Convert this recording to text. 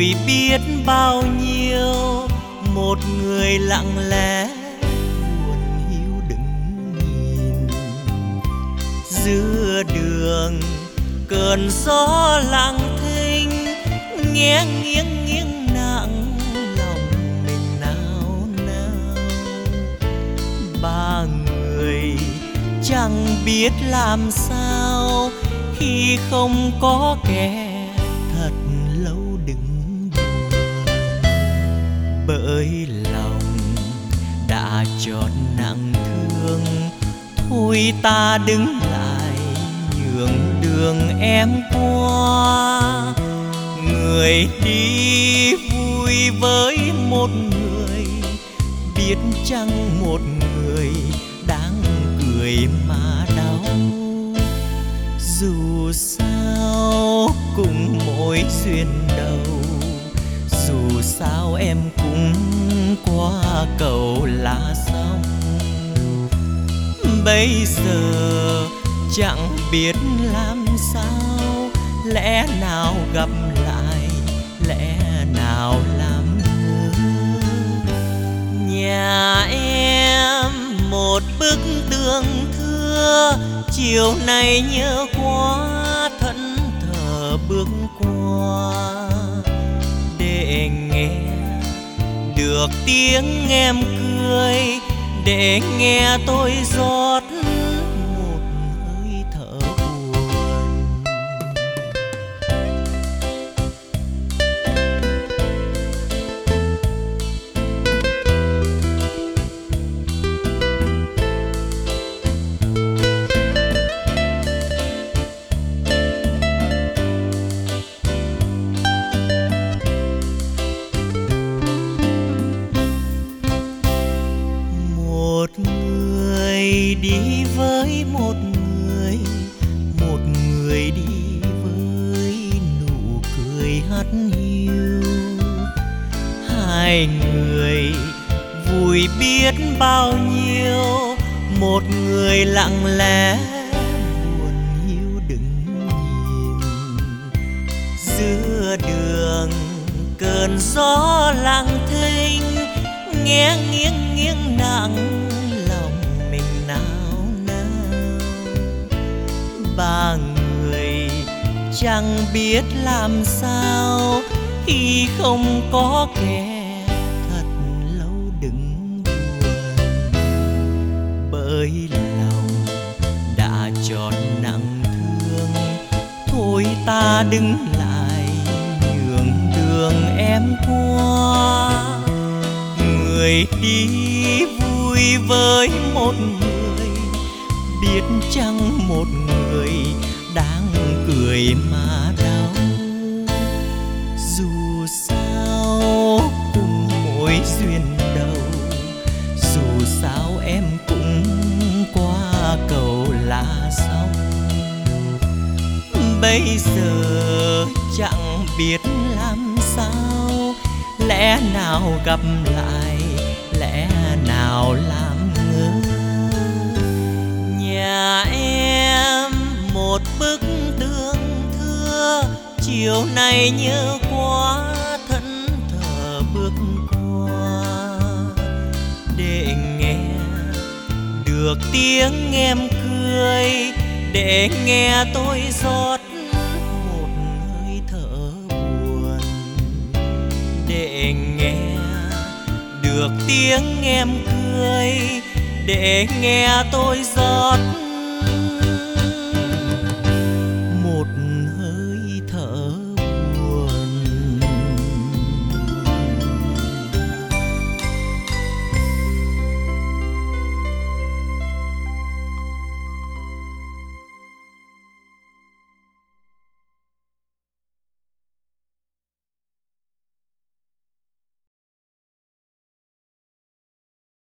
vui biết bao nhiêu, một người lặng lẽ buồn hiu đứng nhìn. Giữa đường cơn gió lặng thinh, nghe nghiêng nghiêng nặng lòng mình nao nao. Ba người chẳng biết làm sao khi không có kẻ thật lâu đứng buồn. Bởi lòng đã chót nặng thương, thôi ta đứng lại nhường đường em qua. Người đi vui với một người, biết chăng một người đáng cười mà đau. Dù sao cũng mỗi duyên đầu, dù sao em cũng qua cầu lá sông. Bây giờ chẳng biết làm sao, lẽ nào gặp lại, lẽ nào làm ngơ. Nhà em một bức tường thưa, chiều nay nhớ quá thẫn thờ bước qua. Để nghe được tiếng em cười, để nghe tôi rót một hơi thở buồn. Một người đi với một người đi với nụ cười hắt hiu. Hai người vui biết bao nhiêu, một người lặng lẽ buồn hiu đứng nhìn. Giữa đường cơn gió lặng thinh, nghe nghiêng nghiêng nặng lòng mình nao nao. Ba người chẳng biết làm sao khi không có kẻ thật lâu đứng buồn. Bởi lòng đã chót nặng thương, thôi ta đứng lại nhường đường em qua. Người đi vui với một người, biết chăng một người đáng cười mà đau. Dù sao cùng mỗi duyên đầu, dù sao em cũng qua cầu lá sông. Bây giờ chẳng biết làm sao, lẽ nào gặp lại, lẽ nào làm ngơ. Nhà em một bức tường thưa, chiều nay nhớ quá thẫn thờ bước qua. Để nghe được tiếng em cười, để nghe tôi rót một hơi thở buồn. Để nghe được tiếng em cười, để nghe tôi rót